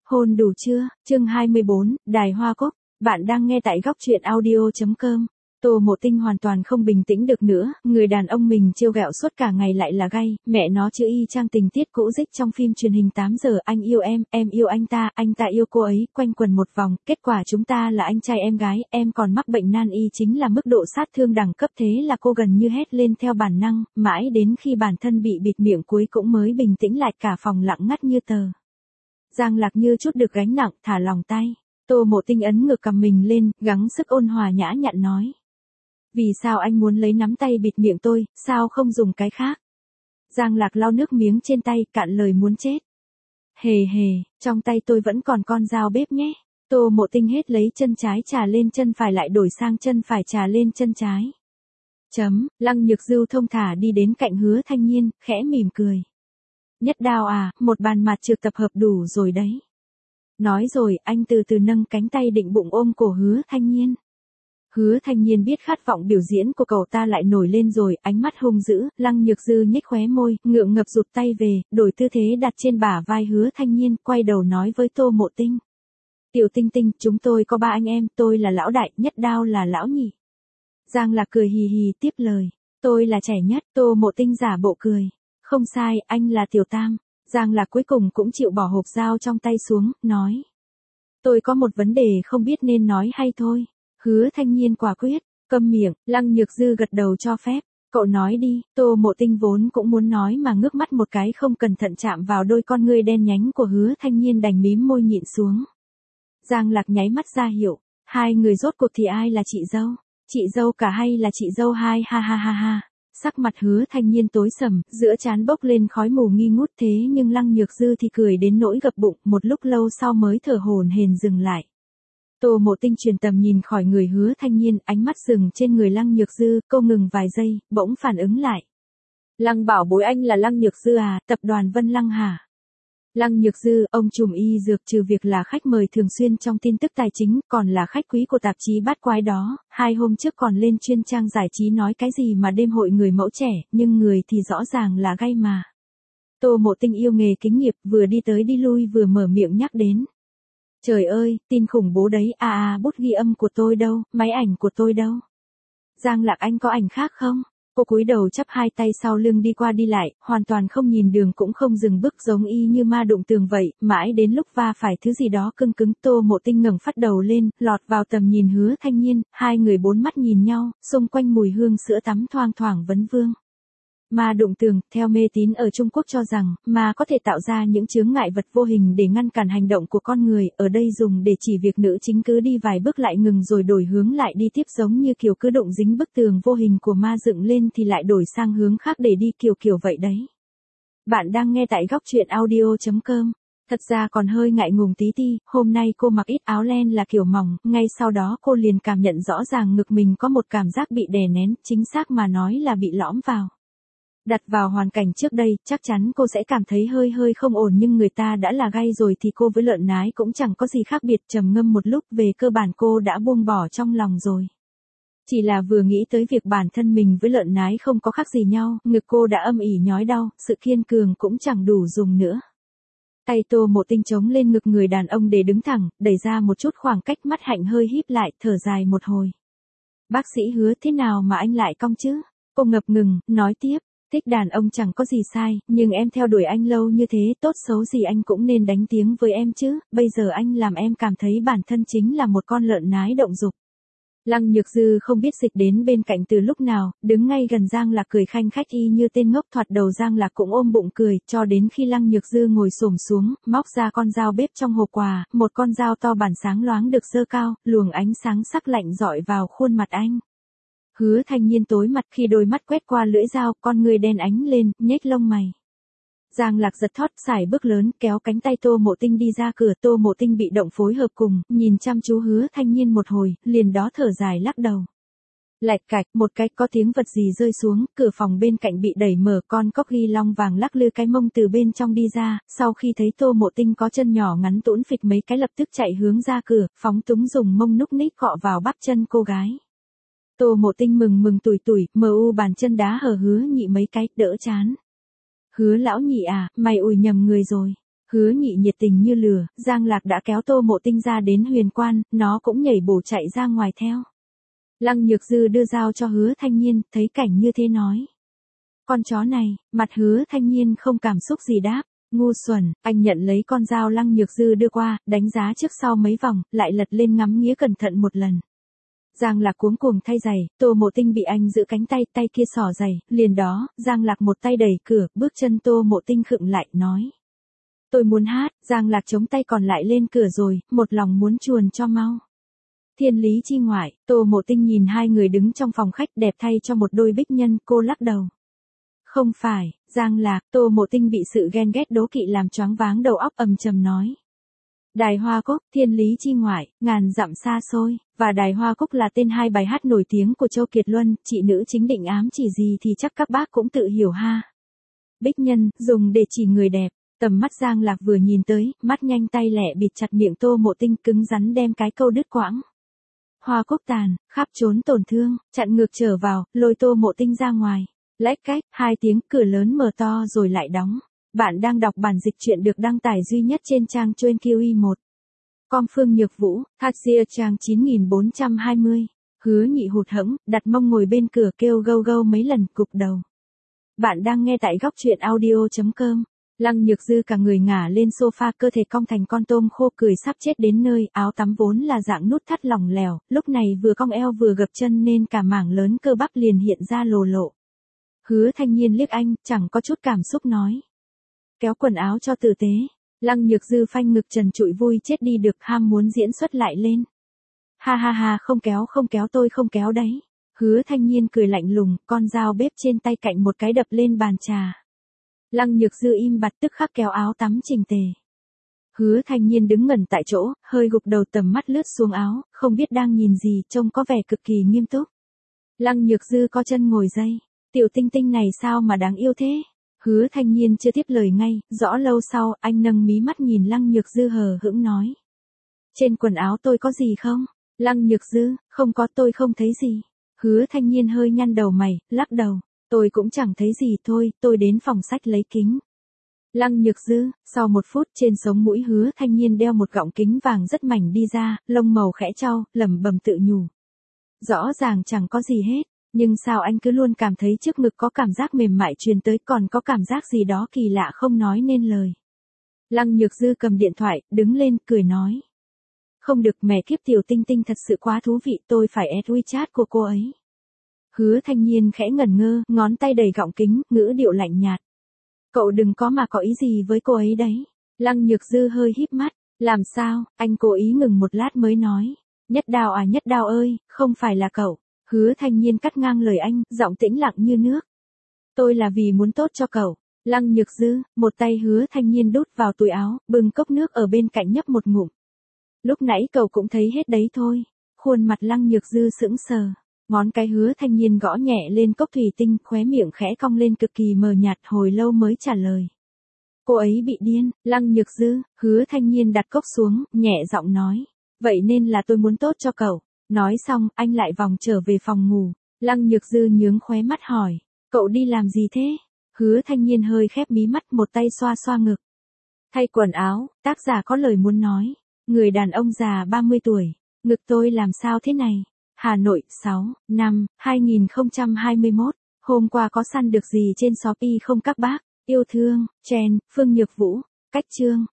Hôn đủ chưa? Chương 24, Đài Hoa Cúc. Bạn đang nghe tại góc truyện audio.com. Tô Mộ Tinh hoàn toàn không bình tĩnh được nữa, người đàn ông mình trêu ghẹo suốt cả ngày lại là gay, mẹ nó chữ y chang tình tiết cũ dích trong phim truyền hình 8 giờ, anh yêu em yêu anh ta yêu cô ấy, quanh quẩn một vòng, kết quả chúng ta là anh trai em gái, em còn mắc bệnh nan y chính là mức độ sát thương đẳng cấp, thế là cô gần như hét lên theo bản năng, mãi đến khi bản thân bị bịt miệng cuối cũng mới bình tĩnh lại, cả phòng lặng ngắt như tờ. Giang Lạc như chút được gánh nặng, thả lòng tay. Tô Mộ Tinh ấn ngược cầm mình lên, gắng sức ôn hòa nhã nhặn nói. Vì sao anh muốn lấy nắm tay bịt miệng tôi, sao không dùng cái khác? Giang Lạc lau nước miếng trên tay, cạn lời muốn chết. Hề hề, trong tay tôi vẫn còn con dao bếp nhé. Tô Mộ Tinh hết lấy chân trái trà lên chân phải lại đổi sang chân phải trà lên chân trái. Lăng Nhược Dưu thông thả đi đến cạnh Hứa Thanh Nhiên, khẽ mỉm cười. Nhất đao à, một bàn mặt trược tập hợp đủ rồi đấy. Nói rồi, anh từ từ nâng cánh tay định bụng ôm cổ Hứa Thanh Nhiên. Hứa Thanh Nhiên biết khát vọng biểu diễn của cậu ta lại nổi lên rồi, ánh mắt hung dữ, Lăng Nhược Dư nhếch khóe môi, ngượng ngập rụt tay về, đổi tư thế đặt trên bả vai Hứa Thanh Nhiên, quay đầu nói với Tô Mộ Tinh. Tiểu Tinh Tinh, chúng tôi có 3 anh em, tôi là lão đại, Nhất Đao là lão nhị. Giang Lạc cười hì hì tiếp lời, tôi là trẻ nhất, Tô Mộ Tinh giả bộ cười. Không sai, anh là tiểu tam. Giang Lạc cuối cùng cũng chịu bỏ hộp dao trong tay xuống, nói. Tôi có một vấn đề không biết nên nói hay thôi. Hứa Thanh Nhiên quả quyết, câm miệng, Lăng Nhược Dư gật đầu cho phép. Cậu nói đi, Tô Mộ Tinh vốn cũng muốn nói mà ngước mắt một cái không cẩn thận chạm vào đôi con ngươi đen nhánh của Hứa Thanh Nhiên đành mím môi nhịn xuống. Giang Lạc nháy mắt ra hiệu, hai người rốt cuộc thì ai là chị dâu? Chị dâu cả hay là chị dâu hai, ha ha ha ha. Sắc mặt Hứa Thanh Nhiên tối sầm, giữa trán bốc lên khói mù nghi ngút, thế nhưng Lăng Nhược Dư thì cười đến nỗi gập bụng, một lúc lâu sau mới thở hổn hển dừng lại. Tô Mộ Tinh truyền tầm nhìn khỏi người Hứa Thanh Nhiên, ánh mắt dừng trên người Lăng Nhược Dư, cô ngừng vài giây, bỗng phản ứng lại. Lăng bảo bối, anh là Lăng Nhược Dư à, tập đoàn Vân Lăng hả? Lăng Nhược Dư, ông trùm y dược trừ việc là khách mời thường xuyên trong tin tức tài chính, còn là khách quý của tạp chí Bát Quái đó, 2 hôm trước còn lên chuyên trang giải trí nói cái gì mà đêm hội người mẫu trẻ, nhưng người thì rõ ràng là gay mà. Tô Mộ Tinh yêu nghề kính nghiệp, vừa đi tới đi lui vừa mở miệng nhắc đến. Trời ơi, tin khủng bố đấy, bút ghi âm của tôi đâu, máy ảnh của tôi đâu? Giang Lạc, anh có ảnh khác không? Cô cúi đầu chắp hai tay sau lưng đi qua đi lại, hoàn toàn không nhìn đường cũng không dừng bước, giống y như ma đụng tường vậy, mãi đến lúc va phải thứ gì đó cứng cứng, Tô Mộ Tinh ngẩng phát đầu lên, lọt vào tầm nhìn Hứa Thanh Nhiên, hai người bốn mắt nhìn nhau, xung quanh mùi hương sữa tắm thoang thoảng vấn vương. Ma đụng tường, theo mê tín ở Trung Quốc cho rằng, ma có thể tạo ra những chướng ngại vật vô hình để ngăn cản hành động của con người, ở đây dùng để chỉ việc nữ chính cứ đi vài bước lại ngừng rồi đổi hướng lại đi tiếp, giống như kiểu cứ đụng dính bức tường vô hình của ma dựng lên thì lại đổi sang hướng khác để đi, kiểu vậy đấy. Bạn đang nghe tại góc truyện audio.com. Thật ra còn hơi ngại ngùng tí ti, hôm nay cô mặc ít áo len là kiểu mỏng, ngay sau đó cô liền cảm nhận rõ ràng ngực mình có một cảm giác bị đè nén, chính xác mà nói là bị lõm vào. Đặt vào hoàn cảnh trước đây, chắc chắn cô sẽ cảm thấy hơi không ổn, nhưng người ta đã là gay rồi thì cô với lợn nái cũng chẳng có gì khác biệt, trầm ngâm một lúc, về cơ bản cô đã buông bỏ trong lòng rồi. Chỉ là vừa nghĩ tới việc bản thân mình với lợn nái không có khác gì nhau, ngực cô đã âm ỉ nhói đau, sự kiên cường cũng chẳng đủ dùng nữa. Tay Tô Mộ Tinh chống lên ngực người đàn ông để đứng thẳng, đẩy ra một chút khoảng cách, mắt hạnh hơi híp lại, thở dài một hồi. Bác sĩ Hứa, thế nào mà anh lại cong chứ? Cô ngập ngừng, nói tiếp. Thích đàn ông chẳng có gì sai, nhưng em theo đuổi anh lâu như thế, tốt xấu gì anh cũng nên đánh tiếng với em chứ, bây giờ anh làm em cảm thấy bản thân chính là một con lợn nái động dục. Lăng Nhược Dư không biết dịch đến bên cạnh từ lúc nào, đứng ngay gần Giang Lạc cười khanh khách y như tên ngốc, thoạt đầu Giang Lạc cũng ôm bụng cười, cho đến khi Lăng Nhược Dư ngồi xổm xuống, móc ra con dao bếp trong hộp quà, một con dao to bản sáng loáng được giơ cao, luồng ánh sáng sắc lạnh rọi vào khuôn mặt anh. Hứa Thanh Nhiên tối mặt khi đôi mắt quét qua lưỡi dao, con người đen ánh lên, nhếch lông mày. Giang Lạc giật thót, sải bước lớn, kéo cánh tay Tô Mộ Tinh đi ra cửa, Tô Mộ Tinh bị động phối hợp cùng, nhìn chăm chú Hứa Thanh Nhiên một hồi, liền đó thở dài lắc đầu. Lạch cạch, một cái có tiếng vật gì rơi xuống, cửa phòng bên cạnh bị đẩy mở, con cóc ghi long vàng lắc lư cái mông từ bên trong đi ra, sau khi thấy Tô Mộ Tinh có chân nhỏ ngắn tũn phịch mấy cái lập tức chạy hướng ra cửa, phóng túng dùng mông núc ních cọ vào bắp chân cô gái. Tô Mộ Tinh mừng tủi, mu bàn chân đá hở Hứa nhị mấy cái, đỡ chán. Hứa lão nhị à, mày ủi nhầm người rồi. Hứa Nhị nhiệt tình như lửa, Giang Lạc đã kéo Tô Mộ Tinh ra đến huyền quan, nó cũng nhảy bổ chạy ra ngoài theo. Lăng Nhược Dư đưa dao cho Hứa Thanh Nhiên, thấy cảnh như thế nói. Con chó này, mặt Hứa Thanh Nhiên không cảm xúc gì đáp. Ngu xuẩn, anh nhận lấy con dao Lăng Nhược Dư đưa qua, đánh giá trước sau mấy vòng, lại lật lên ngắm nghía cẩn thận một lần. Giang Lạc cuống cuồng thay giày, Tô Mộ Tinh bị anh giữ cánh tay, tay kia xỏ giày, liền đó, Giang Lạc một tay đẩy cửa, bước chân Tô Mộ Tinh khựng lại, nói. Tôi muốn hát, Giang Lạc chống tay còn lại lên cửa rồi, một lòng muốn chuồn cho mau. Thiên lý chi ngoại, Tô Mộ Tinh nhìn hai người đứng trong phòng khách đẹp thay cho một đôi bích nhân, cô lắc đầu. Không phải, Giang Lạc, Tô Mộ Tinh bị sự ghen ghét đố kỵ làm choáng váng đầu óc ầm trầm nói. Đài Hoa Cúc, thiên lý chi ngoại, ngàn dặm xa xôi, và Đài Hoa Cúc là tên hai bài hát nổi tiếng của Châu Kiệt Luân, chị nữ chính định ám chỉ gì thì chắc các bác cũng tự hiểu ha. Bích nhân, dùng để chỉ người đẹp, tầm mắt Giang Lạc vừa nhìn tới, mắt nhanh tay lẹ bịt chặt miệng Tô Mộ Tinh cứng rắn đem cái câu đứt quãng. Hoa cúc tàn, khắp trốn tổn thương, chặn ngược trở vào, lôi Tô Mộ Tinh ra ngoài. Lách cách, hai tiếng cửa lớn mở to rồi lại đóng. Bạn đang đọc bản dịch truyện được đăng tải duy nhất trên trang chuyên QI1. Com Phương Nhược Vũ, Thaksia trang 9420. Hứa Nhị hụt hẫng, đặt mông ngồi bên cửa kêu gâu gâu mấy lần, cụp đầu. Bạn đang nghe tại góc truyện audio.com. Lăng Nhược Dư cả người ngả lên sofa, cơ thể cong thành con tôm khô, cười sắp chết đến nơi, áo tắm vốn là dạng nút thắt lỏng lẻo, lúc này vừa cong eo vừa gập chân nên cả mảng lớn cơ bắp liền hiện ra lồ lộ. Hứa Thanh Nhiên liếc anh, chẳng có chút cảm xúc nói. Kéo quần áo cho tử tế. Lăng Nhược Dư phanh ngực trần trụi vui chết đi được, ham muốn diễn xuất lại lên. Ha ha ha, không kéo tôi không kéo đấy. Hứa Thanh Nhiên cười lạnh lùng, con dao bếp trên tay cạnh một cái đập lên bàn trà. Lăng Nhược Dư im bặt tức khắc kéo áo tắm chỉnh tề. Hứa Thanh Nhiên đứng ngẩn tại chỗ, hơi gục đầu, tầm mắt lướt xuống áo, không biết đang nhìn gì, trông có vẻ cực kỳ nghiêm túc. Lăng Nhược Dư co chân ngồi dậy. Tiểu Tinh Tinh này sao mà đáng yêu thế? Hứa Thanh Nhiên chưa tiếp lời ngay, rõ lâu sau, anh nâng mí mắt nhìn Lăng Nhược Dư hờ hững nói. Trên quần áo tôi có gì không? Lăng Nhược Dư, không có, tôi không thấy gì. Hứa Thanh Nhiên hơi nhăn đầu mày, lắc đầu. Tôi cũng chẳng thấy gì thôi, tôi đến phòng sách lấy kính. Lăng Nhược Dư, sau một phút trên sống mũi Hứa Thanh Nhiên đeo một gọng kính vàng rất mảnh đi ra, lông màu khẽ chau, lẩm bẩm tự nhủ. Rõ ràng chẳng có gì hết. Nhưng sao anh cứ luôn cảm thấy trước ngực có cảm giác mềm mại truyền tới, còn có cảm giác gì đó kỳ lạ không nói nên lời. Lăng Nhược Dư cầm điện thoại, đứng lên, cười nói. Không được, mẹ kiếp, Tiểu Tinh Tinh thật sự quá thú vị, tôi phải add WeChat của cô ấy. Hứa Thanh Nhiên khẽ ngẩn ngơ, ngón tay đầy gọng kính, ngữ điệu lạnh nhạt. Cậu đừng có mà có ý gì với cô ấy đấy. Lăng Nhược Dư hơi híp mắt. Làm sao? Anh cố ý ngừng một lát mới nói. Nhất Đào à, Nhất Đào ơi, không phải là cậu. Hứa Thanh Nhiên cắt ngang lời anh, giọng tĩnh lặng như nước. Tôi là vì muốn tốt cho cậu. Lăng Nhược Dư, một tay Hứa Thanh Nhiên đút vào túi áo, bưng cốc nước ở bên cạnh nhấp một ngụm. Lúc nãy cậu cũng thấy hết đấy thôi. Khuôn mặt Lăng Nhược Dư sững sờ. Ngón cái Hứa Thanh Nhiên gõ nhẹ lên cốc thủy tinh, khóe miệng khẽ cong lên cực kỳ mờ nhạt, hồi lâu mới trả lời. Cô ấy bị điên. Lăng Nhược Dư, Hứa Thanh Nhiên đặt cốc xuống, nhẹ giọng nói. Vậy nên là tôi muốn tốt cho cậu. Nói xong, anh lại vòng trở về phòng ngủ. Lăng Nhược Dư nhướng khóe mắt hỏi. Cậu đi làm gì thế? Hứa Thanh Nhiên hơi khép mí mắt, một tay xoa xoa ngực. Thay quần áo, tác giả có lời muốn nói. Người đàn ông già 30 tuổi. Ngực tôi làm sao thế này? Hà Nội, 6, năm, 2021. Hôm qua có săn được gì trên Shopee không các bác? Yêu thương, Chen, Phương Nhược Vũ. Cách chương.